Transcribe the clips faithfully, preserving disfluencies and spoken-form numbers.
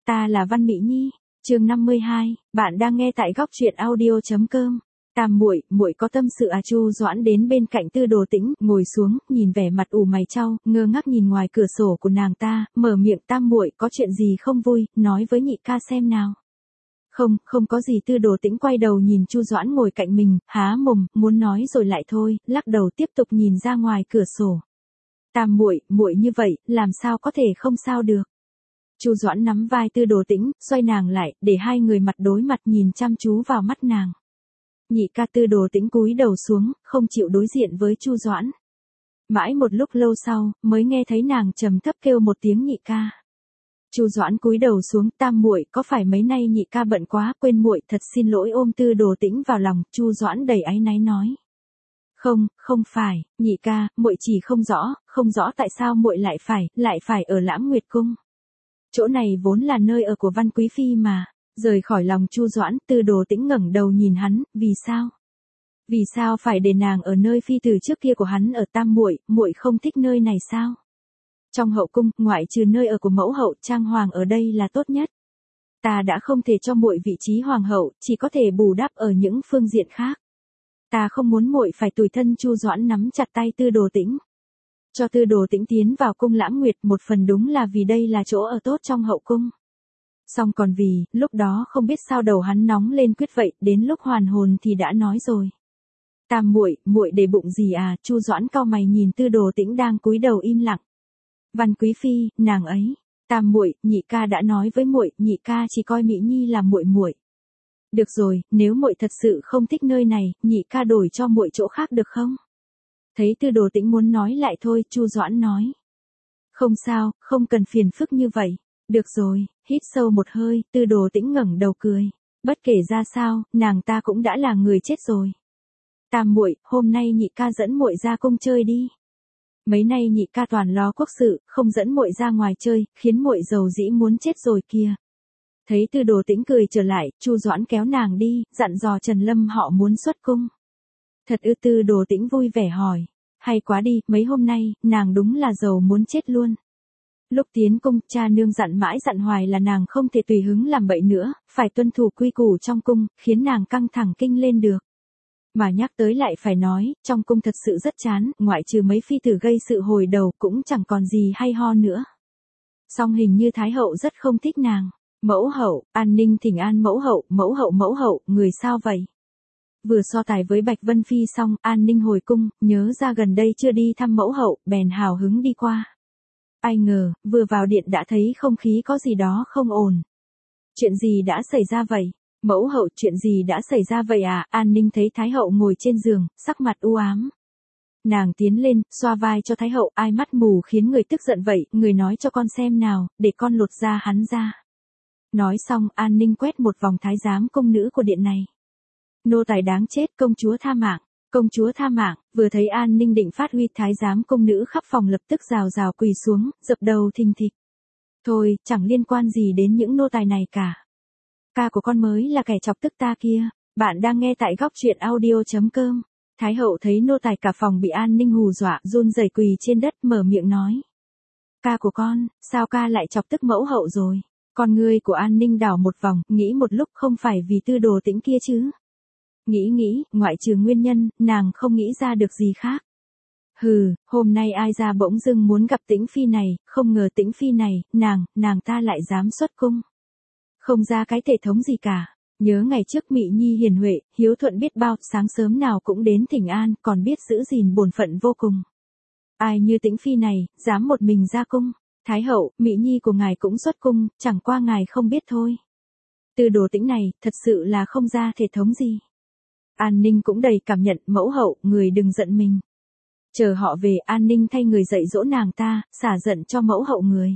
Ta là Văn Mỹ Nhi, chương năm mươi hai, bạn đang nghe tại góc truyện audio chấm com. Tam muội, muội có tâm sự à? Chu Doãn đến bên cạnh Tư Đồ Tĩnh, ngồi xuống, nhìn vẻ mặt ủ mày chau, ngơ ngác nhìn ngoài cửa sổ của nàng ta, mở miệng, Tam muội, có chuyện gì không vui, nói với nhị ca xem nào. Không, không có gì. Tư Đồ Tĩnh quay đầu nhìn Chu Doãn ngồi cạnh mình, há mồm, muốn nói rồi lại thôi, lắc đầu tiếp tục nhìn ra ngoài cửa sổ. Tam muội, muội như vậy, làm sao có thể không sao được. Chu Doãn nắm vai Tư Đồ Tĩnh, xoay nàng lại, để hai người mặt đối mặt nhìn chăm chú vào mắt nàng. Nhị ca. Tư Đồ Tĩnh cúi đầu xuống, không chịu đối diện với Chu Doãn. Mãi một lúc lâu sau, mới nghe thấy nàng trầm thấp kêu một tiếng nhị ca. Chu Doãn cúi đầu xuống, Tam muội, có phải mấy nay nhị ca bận quá, quên muội, thật xin lỗi. Ôm Tư Đồ Tĩnh vào lòng, Chu Doãn đầy áy náy nói. Không, không phải, nhị ca, muội chỉ không rõ, không rõ tại sao muội lại phải, lại phải ở Lãm Nguyệt Cung. Chỗ này vốn là nơi ở của Văn Quý phi mà. Rời khỏi lòng Chu Doãn, Tư Đồ Tĩnh ngẩng đầu nhìn hắn, vì sao? Vì sao phải để nàng ở nơi phi tử trước kia của hắn ở? Tam muội, muội không thích nơi này sao? Trong hậu cung, ngoại trừ nơi ở của mẫu hậu, trang hoàng ở đây là tốt nhất. Ta đã không thể cho muội vị trí hoàng hậu, chỉ có thể bù đắp ở những phương diện khác. Ta không muốn muội phải tủi thân. Chu Doãn nắm chặt tay Tư Đồ Tĩnh. Cho Tư Đồ Tĩnh tiến vào cung Lãm Nguyệt, một phần đúng là vì đây là chỗ ở tốt trong hậu cung. Xong còn vì, lúc đó không biết sao đầu hắn nóng lên quyết vậy, đến lúc hoàn hồn thì đã nói rồi. Tam muội, muội để bụng gì à? Chu Doãn cau mày nhìn Tư Đồ Tĩnh đang cúi đầu im lặng. Văn Quý phi, nàng ấy. Tam muội, nhị ca đã nói với muội, nhị ca chỉ coi Mỹ Nhi là muội muội. Được rồi, nếu muội thật sự không thích nơi này, nhị ca đổi cho muội chỗ khác được không? Thấy Tư Đồ Tĩnh muốn nói lại thôi, Chu Doãn nói. Không sao, không cần phiền phức như vậy. Được rồi. Hít sâu một hơi, Tư Đồ Tĩnh ngẩng đầu cười. Bất kể ra sao, nàng ta cũng đã là người chết rồi. Tam muội, hôm nay nhị ca dẫn muội ra cung chơi đi. Mấy nay nhị ca toàn lo quốc sự, không dẫn muội ra ngoài chơi, khiến muội giàu dĩ muốn chết rồi kìa. Thấy Tư Đồ Tĩnh cười trở lại, Chu Doãn kéo nàng đi, dặn dò Trần Lâm họ muốn xuất cung. Thật ư? Tư Đồ Tĩnh vui vẻ hỏi. Hay quá đi, mấy hôm nay, nàng đúng là giàu muốn chết luôn. Lúc tiến cung, cha nương dặn mãi dặn hoài là nàng không thể tùy hứng làm bậy nữa, phải tuân thủ quy củ trong cung, khiến nàng căng thẳng kinh lên được. Mà nhắc tới lại phải nói, trong cung thật sự rất chán, ngoại trừ mấy phi tử gây sự hồi đầu cũng chẳng còn gì hay ho nữa. Song hình như Thái hậu rất không thích nàng. Mẫu hậu, An Ninh thỉnh an mẫu hậu, mẫu hậu mẫu hậu, người sao vậy? Vừa so tài với Bạch Vân Phi xong, An Ninh hồi cung, nhớ ra gần đây chưa đi thăm mẫu hậu, bèn hào hứng đi qua. Ai ngờ, vừa vào điện đã thấy không khí có gì đó không ổn. Chuyện gì đã xảy ra vậy? Mẫu hậu, chuyện gì đã xảy ra vậy à? An Ninh thấy Thái hậu ngồi trên giường, sắc mặt u ám. Nàng tiến lên, xoa vai cho Thái hậu, ai mắt mù khiến người tức giận vậy, người nói cho con xem nào, để con lột da hắn ra. Nói xong, An Ninh quét một vòng thái giám cung nữ của điện này. Nô tài đáng chết, công chúa tha mạng. Công chúa tha mạng. Vừa thấy An Ninh định phát huy, thái giám công nữ khắp phòng lập tức rào rào quỳ xuống, dập đầu thình thịch. Thôi, chẳng liên quan gì đến những nô tài này cả. Ca của con mới là kẻ chọc tức ta kia. Bạn đang nghe tại góc truyện audio chấm com. Thái hậu thấy nô tài cả phòng bị An Ninh hù dọa, run rẩy quỳ trên đất, mở miệng nói. Ca của con, sao ca lại chọc tức mẫu hậu rồi? Con ngươi của An Ninh đảo một vòng, nghĩ một lúc, không phải vì Tư Đồ Tĩnh kia chứ. Nghĩ nghĩ, ngoại trừ nguyên nhân, nàng không nghĩ ra được gì khác. Hừ, hôm nay ai ra bỗng dưng muốn gặp Tĩnh phi này, không ngờ Tĩnh phi này, nàng, nàng ta lại dám xuất cung. Không ra cái thể thống gì cả. Nhớ ngày trước Mị Nhi hiền huệ, hiếu thuận biết bao, sáng sớm nào cũng đến thỉnh an, còn biết giữ gìn bổn phận vô cùng. Ai như Tĩnh phi này, dám một mình ra cung. Thái hậu, Mị Nhi của ngài cũng xuất cung, chẳng qua ngài không biết thôi. Tư Đồ Tĩnh này, thật sự là không ra thể thống gì. An Ninh cũng đầy cảm nhận, mẫu hậu, người đừng giận mình. Chờ họ về, An Ninh thay người dạy dỗ nàng ta, xả giận cho mẫu hậu người.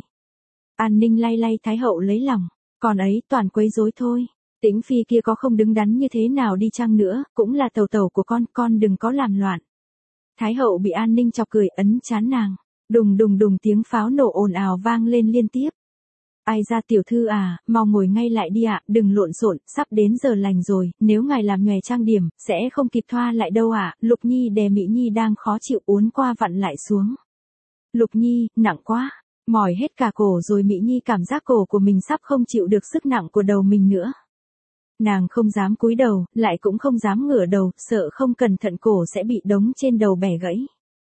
An Ninh lay lay Thái hậu lấy lòng, còn ấy toàn quấy rối thôi. Tĩnh phi kia có không đứng đắn như thế nào đi chăng nữa, cũng là tàu tàu của con, con đừng có làm loạn. Thái hậu bị An Ninh chọc cười, ấn chán nàng. Đùng đùng đùng tiếng pháo nổ ồn ào vang lên liên tiếp. Ai ra tiểu thư à, mau ngồi ngay lại đi ạ, đừng lộn xộn, sắp đến giờ lành rồi, nếu ngài làm nhòe trang điểm, sẽ không kịp thoa lại đâu ạ. Lục Nhi đè Mỹ Nhi đang khó chịu uốn qua vặn lại xuống. Lục Nhi, nặng quá. Mỏi hết cả cổ rồi Mị Nhi cảm giác cổ của mình sắp không chịu được sức nặng của đầu mình nữa. Nàng không dám cúi đầu, lại cũng không dám ngửa đầu, sợ không cẩn thận cổ sẽ bị đống trên đầu bẻ gãy.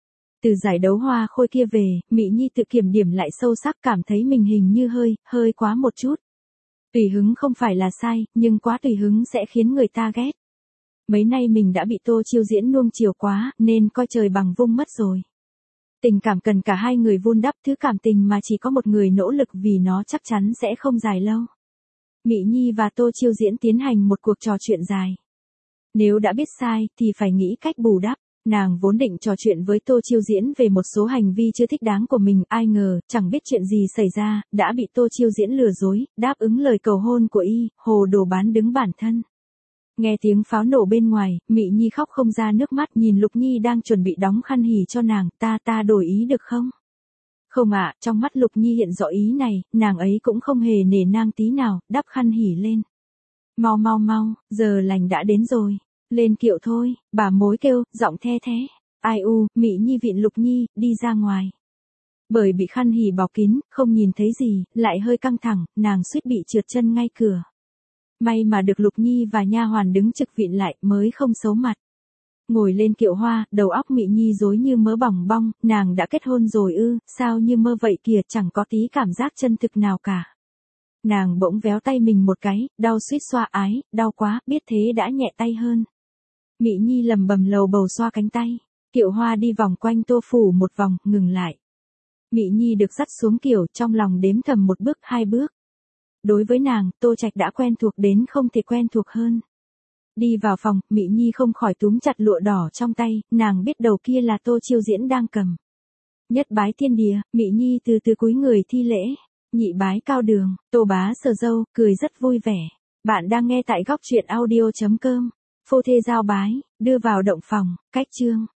Từ giải đấu hoa khôi kia về, Mị Nhi tự kiểm điểm lại sâu sắc, cảm thấy mình hình như hơi, hơi quá một chút. Tùy hứng không phải là sai, nhưng quá tùy hứng sẽ khiến người ta ghét. Mấy nay mình đã bị Tô Chiêu Diễn nuông chiều quá, nên coi trời bằng vung mất rồi. Tình cảm cần cả hai người vun đắp, thứ cảm tình mà chỉ có một người nỗ lực vì nó chắc chắn sẽ không dài lâu. Mị Nhi và Tô Chiêu Diễn tiến hành một cuộc trò chuyện dài. Nếu đã biết sai, thì phải nghĩ cách bù đắp. Nàng vốn định trò chuyện với Tô Chiêu Diễn về một số hành vi chưa thích đáng của mình, ai ngờ, chẳng biết chuyện gì xảy ra, đã bị Tô Chiêu Diễn lừa dối, đáp ứng lời cầu hôn của y, hồ đồ bán đứng bản thân. Nghe tiếng pháo nổ bên ngoài, Mị Nhi khóc không ra nước mắt, nhìn Lục Nhi đang chuẩn bị đóng khăn hỉ cho nàng, ta ta đổi ý được không? Không ạ, trong mắt Lục Nhi hiện rõ ý này, nàng ấy cũng không hề nể nang tí nào, đắp khăn hỉ lên. Mau mau mau, giờ lành đã đến rồi. Lên kiệu thôi, bà mối kêu, giọng the thế. Ai u, Mị Nhi viện Lục Nhi, đi ra ngoài. Bởi bị khăn hỉ bọc kín, không nhìn thấy gì, lại hơi căng thẳng, nàng suýt bị trượt chân ngay cửa. May mà được Lục Nhi và nha hoàn đứng trực viện lại, mới không xấu mặt. Ngồi lên kiệu hoa, đầu óc Mị Nhi rối như mớ bỏng bong, nàng đã kết hôn rồi ư, sao như mơ vậy kìa, chẳng có tí cảm giác chân thực nào cả. Nàng bỗng véo tay mình một cái, đau suýt xoa ái, đau quá, biết thế đã nhẹ tay hơn. Mị Nhi lầm bầm lầu bầu xoa cánh tay, kiệu hoa đi vòng quanh Tô phủ một vòng, ngừng lại. Mị Nhi được dắt xuống kiệu, trong lòng đếm thầm một bước hai bước. Đối với nàng, Tô Trạch đã quen thuộc đến không thể quen thuộc hơn. Đi vào phòng, Mị Nhi không khỏi túm chặt lụa đỏ trong tay, nàng biết đầu kia là Tô Chiêu Diễn đang cầm. Nhất bái thiên địa, Mị Nhi từ từ cúi người thi lễ. Nhị bái cao đường, Tô bá sờ râu, cười rất vui vẻ. Bạn đang nghe tại góc truyện audio chấm com. Phô thê giao bái, đưa vào động phòng, cách chương.